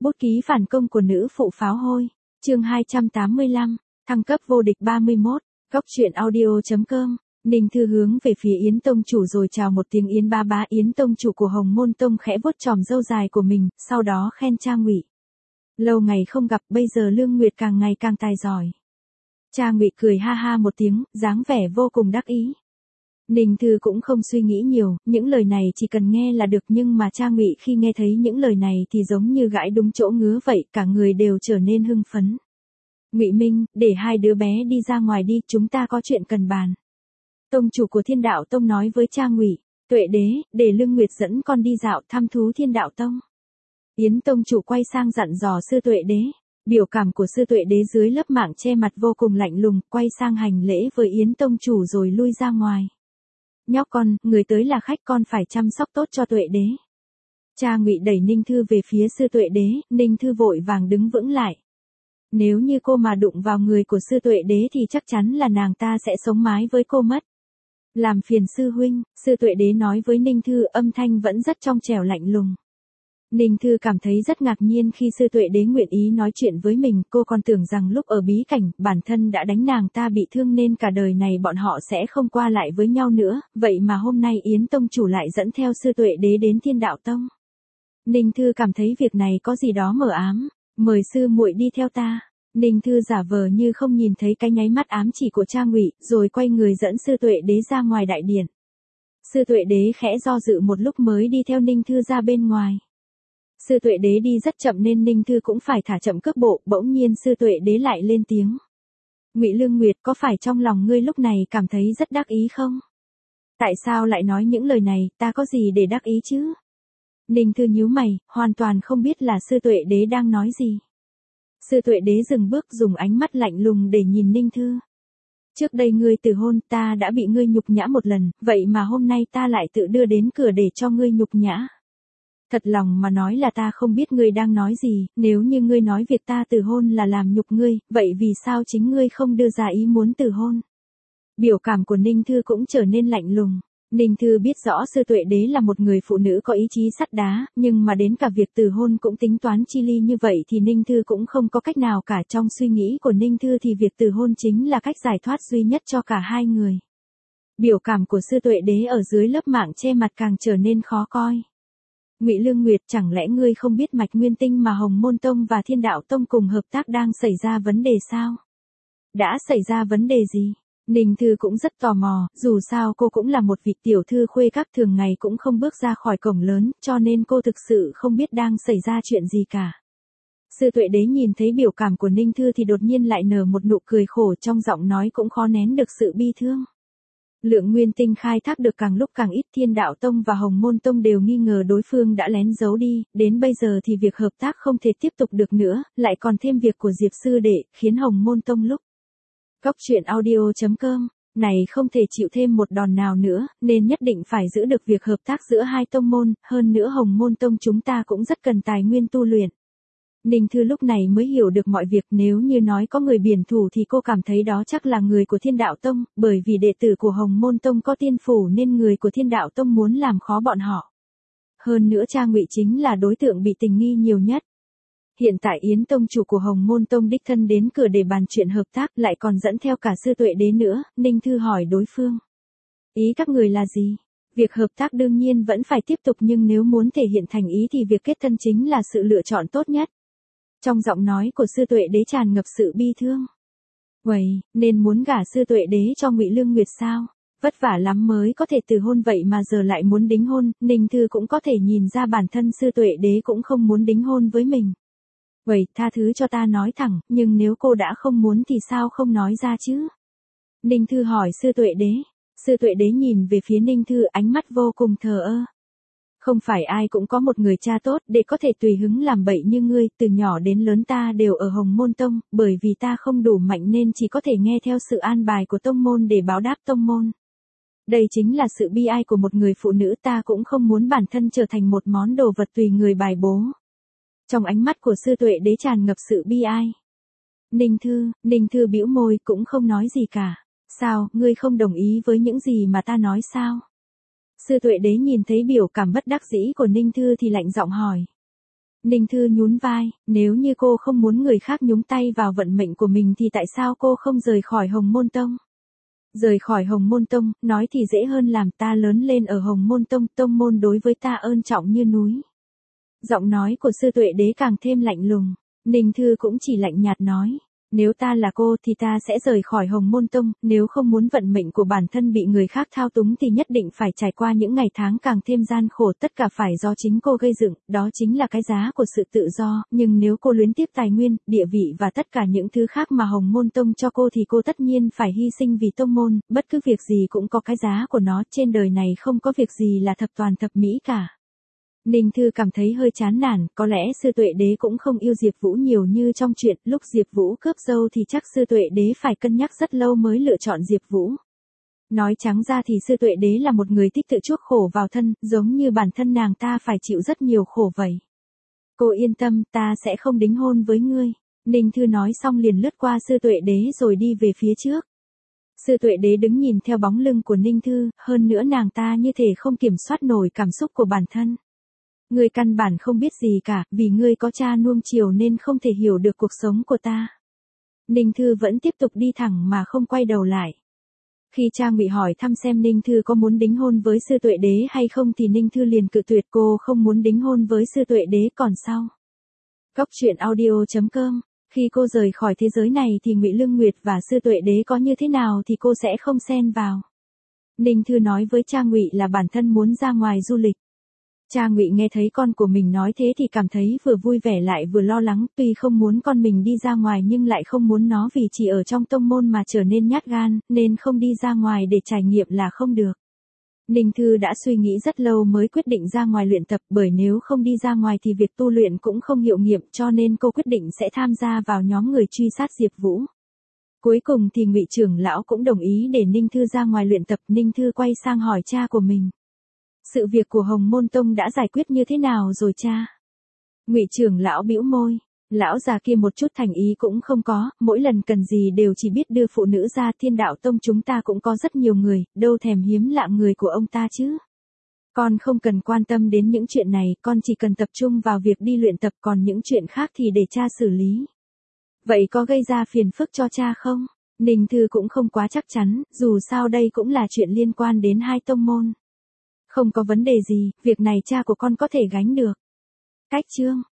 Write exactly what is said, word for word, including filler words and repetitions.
Bút ký phản công của nữ phụ pháo hôi. Chương hai trăm tám mươi lăm, thăng cấp vô địch ba mươi mốt. Góc truyện audio chấm com. Ninh Thư hướng về phía Yến tông chủ rồi chào một tiếng Yến ba bá. Yến tông chủ của Hồng Môn Tông khẽ vuốt chòm râu dài của mình, sau đó khen Cha Ngụy. Lâu ngày không gặp, bây giờ Lương Nguyệt càng ngày càng tài giỏi. Cha Ngụy cười ha ha một tiếng, dáng vẻ vô cùng đắc ý. Ninh Thư cũng không suy nghĩ nhiều, những lời này chỉ cần nghe là được, nhưng mà Cha Ngụy khi nghe thấy những lời này thì giống như gãi đúng chỗ ngứa vậy, cả người đều trở nên hưng phấn. Ngụy Minh, để hai đứa bé đi ra ngoài đi, chúng ta có chuyện cần bàn. Tông chủ của Thiên Đạo Tông nói với Cha Ngụy. Tuệ Đế, để Lương Nguyệt dẫn con đi dạo thăm thú Thiên Đạo Tông. Yến tông chủ quay sang dặn dò Sư Tuệ Đế. Biểu cảm của Sư Tuệ Đế dưới lớp mảng che mặt vô cùng lạnh lùng, quay sang hành lễ với Yến tông chủ rồi lui ra ngoài. Nhóc con, người tới là khách, con phải chăm sóc tốt cho Tuệ Đế. Cha Ngụy đẩy Ninh Thư về phía Sư Tuệ Đế, Ninh Thư vội vàng đứng vững lại. Nếu như cô mà đụng vào người của Sư Tuệ Đế thì chắc chắn là nàng ta sẽ sống mái với cô mất. Làm phiền sư huynh, Sư Tuệ Đế nói với Ninh Thư, âm thanh vẫn rất trong trẻo lạnh lùng. Ninh Thư cảm thấy rất ngạc nhiên khi Sư Tuệ Đế nguyện ý nói chuyện với mình, cô còn tưởng rằng lúc ở bí cảnh, bản thân đã đánh nàng ta bị thương nên cả đời này bọn họ sẽ không qua lại với nhau nữa, vậy mà hôm nay Yến tông chủ lại dẫn theo Sư Tuệ Đế đến Thiên Đạo Tông. Ninh Thư cảm thấy việc này có gì đó mờ ám, mời sư muội đi theo ta. Ninh Thư giả vờ như không nhìn thấy cái nháy mắt ám chỉ của Cha Ngụy, rồi quay người dẫn Sư Tuệ Đế ra ngoài đại điện. Sư Tuệ Đế khẽ do dự một lúc mới đi theo Ninh Thư ra bên ngoài. Sư Tuệ Đế đi rất chậm nên Ninh Thư cũng phải thả chậm cước bộ, bỗng nhiên Sư Tuệ Đế lại lên tiếng. Ngụy Lương Nguyệt, có phải trong lòng ngươi lúc này cảm thấy rất đắc ý không? Tại sao lại nói những lời này, ta có gì để đắc ý chứ? Ninh Thư nhíu mày, hoàn toàn không biết là Sư Tuệ Đế đang nói gì. Sư Tuệ Đế dừng bước, dùng ánh mắt lạnh lùng để nhìn Ninh Thư. Trước đây ngươi từ hôn, ta đã bị ngươi nhục nhã một lần, vậy mà hôm nay ta lại tự đưa đến cửa để cho ngươi nhục nhã. Thật lòng mà nói là ta không biết ngươi đang nói gì, nếu như ngươi nói việc ta từ hôn là làm nhục ngươi, vậy vì sao chính ngươi không đưa ra ý muốn từ hôn? Biểu cảm của Ninh Thư cũng trở nên lạnh lùng. Ninh Thư biết rõ Sư Tuệ Đế là một người phụ nữ có ý chí sắt đá, nhưng mà đến cả việc từ hôn cũng tính toán chi ly như vậy thì Ninh Thư cũng không có cách nào cả. Trong suy nghĩ của Ninh Thư thì việc từ hôn chính là cách giải thoát duy nhất cho cả hai người. Biểu cảm của Sư Tuệ Đế ở dưới lớp mảng che mặt càng trở nên khó coi. Ngụy Lương Nguyệt, chẳng lẽ ngươi không biết mạch nguyên tinh mà Hồng Môn Tông và Thiên Đạo Tông cùng hợp tác đang xảy ra vấn đề sao? Đã xảy ra vấn đề gì? Ninh Thư cũng rất tò mò, dù sao cô cũng là một vị tiểu thư khuê các, thường ngày cũng không bước ra khỏi cổng lớn, cho nên cô thực sự không biết đang xảy ra chuyện gì cả. Sư Tuệ Đế nhìn thấy biểu cảm của Ninh Thư thì đột nhiên lại nở một nụ cười khổ, trong giọng nói cũng khó nén được sự bi thương. Lượng nguyên tinh khai thác được càng lúc càng ít, Thiên Đạo Tông và Hồng Môn Tông đều nghi ngờ đối phương đã lén giấu đi, đến bây giờ thì việc hợp tác không thể tiếp tục được nữa, lại còn thêm việc của Diệp sư đệ, khiến Hồng Môn Tông lúc. Góc truyện audio chấm com, này không thể chịu thêm một đòn nào nữa, nên nhất định phải giữ được việc hợp tác giữa hai tông môn, hơn nữa Hồng Môn Tông chúng ta cũng rất cần tài nguyên tu luyện. Ninh Thư lúc này mới hiểu được mọi việc, nếu như nói có người biển thủ thì cô cảm thấy đó chắc là người của Thiên Đạo Tông, bởi vì đệ tử của Hồng Môn Tông có tiên phủ nên người của Thiên Đạo Tông muốn làm khó bọn họ. Hơn nữa Cha Ngụy chính là đối tượng bị tình nghi nhiều nhất. Hiện tại Yến tông chủ của Hồng Môn Tông đích thân đến cửa để bàn chuyện hợp tác, lại còn dẫn theo cả Sư Tuệ Đế nữa. Ninh Thư hỏi đối phương. Ý các người là gì? Việc hợp tác đương nhiên vẫn phải tiếp tục, nhưng nếu muốn thể hiện thành ý thì việc kết thân chính là sự lựa chọn tốt nhất. Trong giọng nói của Sư Tuệ Đế tràn ngập sự bi thương. Vậy, nên muốn gả Sư Tuệ Đế cho Ngụy Lương Nguyệt sao? Vất vả lắm mới có thể từ hôn, vậy mà giờ lại muốn đính hôn. Ninh Thư cũng có thể nhìn ra bản thân Sư Tuệ Đế cũng không muốn đính hôn với mình. Vậy, tha thứ cho ta nói thẳng, nhưng nếu cô đã không muốn thì sao không nói ra chứ? Ninh Thư hỏi Sư Tuệ Đế. Sư Tuệ Đế nhìn về phía Ninh Thư, ánh mắt vô cùng thờ ơ. Không phải ai cũng có một người cha tốt để có thể tùy hứng làm bậy như ngươi, từ nhỏ đến lớn ta đều ở Hồng Môn Tông, bởi vì ta không đủ mạnh nên chỉ có thể nghe theo sự an bài của tông môn để báo đáp tông môn. Đây chính là sự bi ai của một người phụ nữ, ta cũng không muốn bản thân trở thành một món đồ vật tùy người bài bố. Trong ánh mắt của Sư Tuệ Đế tràn ngập sự bi ai. Ninh Thư, Ninh Thư bĩu môi cũng không nói gì cả. Sao, ngươi không đồng ý với những gì mà ta nói sao? Sư Tuệ Đế nhìn thấy biểu cảm bất đắc dĩ của Ninh Thư thì lạnh giọng hỏi. Ninh Thư nhún vai, nếu như cô không muốn người khác nhúng tay vào vận mệnh của mình thì tại sao cô không rời khỏi Hồng Môn Tông? Rời khỏi Hồng Môn Tông, nói thì dễ hơn làm, ta lớn lên ở Hồng Môn Tông, tông môn đối với ta ơn trọng như núi. Giọng nói của sư Tuệ Đế càng thêm lạnh lùng, Ninh Thư cũng chỉ lạnh nhạt nói. Nếu ta là cô thì ta sẽ rời khỏi Hồng Môn Tông, nếu không muốn vận mệnh của bản thân bị người khác thao túng thì nhất định phải trải qua những ngày tháng càng thêm gian khổ, tất cả phải do chính cô gây dựng, đó chính là cái giá của sự tự do, nhưng nếu cô luyến tiếc tài nguyên, địa vị và tất cả những thứ khác mà Hồng Môn Tông cho cô thì cô tất nhiên phải hy sinh vì tông môn, bất cứ việc gì cũng có cái giá của nó, trên đời này không có việc gì là thập toàn thập mỹ cả. Ninh Thư cảm thấy hơi chán nản, có lẽ sư Tuệ Đế cũng không yêu Diệp Vũ nhiều như trong chuyện, lúc Diệp Vũ cướp dâu thì chắc sư Tuệ Đế phải cân nhắc rất lâu mới lựa chọn Diệp Vũ. Nói trắng ra thì sư Tuệ Đế là một người thích tự chuốc khổ vào thân, giống như bản thân nàng ta phải chịu rất nhiều khổ vậy. Cô yên tâm, ta sẽ không đính hôn với ngươi. Ninh Thư nói xong liền lướt qua sư Tuệ Đế rồi đi về phía trước. Sư Tuệ Đế đứng nhìn theo bóng lưng của Ninh Thư, hơn nữa nàng ta như thể không kiểm soát nổi cảm xúc của bản thân. Ngươi căn bản không biết gì cả, vì ngươi có cha nuông chiều nên không thể hiểu được cuộc sống của ta. Ninh Thư vẫn tiếp tục đi thẳng mà không quay đầu lại. Khi cha Ngụy hỏi thăm xem Ninh Thư có muốn đính hôn với sư Tuệ Đế hay không thì Ninh Thư liền cự tuyệt, cô không muốn đính hôn với sư Tuệ Đế. Còn sau. Góc truyện audio chấm com. Khi cô rời khỏi thế giới này thì Ngụy Lương Nguyệt và sư Tuệ Đế có như thế nào thì cô sẽ không xen vào. Ninh Thư nói với cha Ngụy là bản thân muốn ra ngoài du lịch. Cha Ngụy nghe thấy con của mình nói thế thì cảm thấy vừa vui vẻ lại vừa lo lắng, tuy không muốn con mình đi ra ngoài nhưng lại không muốn nó vì chỉ ở trong tông môn mà trở nên nhát gan, nên không đi ra ngoài để trải nghiệm là không được. Ninh Thư đã suy nghĩ rất lâu mới quyết định ra ngoài luyện tập, bởi nếu không đi ra ngoài thì việc tu luyện cũng không hiệu nghiệm, cho nên cô quyết định sẽ tham gia vào nhóm người truy sát Diệp Vũ. Cuối cùng thì Ngụy trưởng lão cũng đồng ý để Ninh Thư ra ngoài luyện tập. Ninh Thư quay sang hỏi cha của mình. Sự việc của Hồng Môn Tông đã giải quyết như thế nào rồi cha? Ngụy trưởng lão bĩu môi, lão già kia một chút thành ý cũng không có, mỗi lần cần gì đều chỉ biết đưa phụ nữ ra. Thiên Đạo Tông chúng ta cũng có rất nhiều người, đâu thèm hiếm lạ người của ông ta chứ. Con không cần quan tâm đến những chuyện này, con chỉ cần tập trung vào việc đi luyện tập, còn những chuyện khác thì để cha xử lý. Vậy có gây ra phiền phức cho cha không? Ninh Thư cũng không quá chắc chắn, dù sao đây cũng là chuyện liên quan đến hai tông môn. Không có vấn đề gì, việc này cha của con có thể gánh được. Cách chương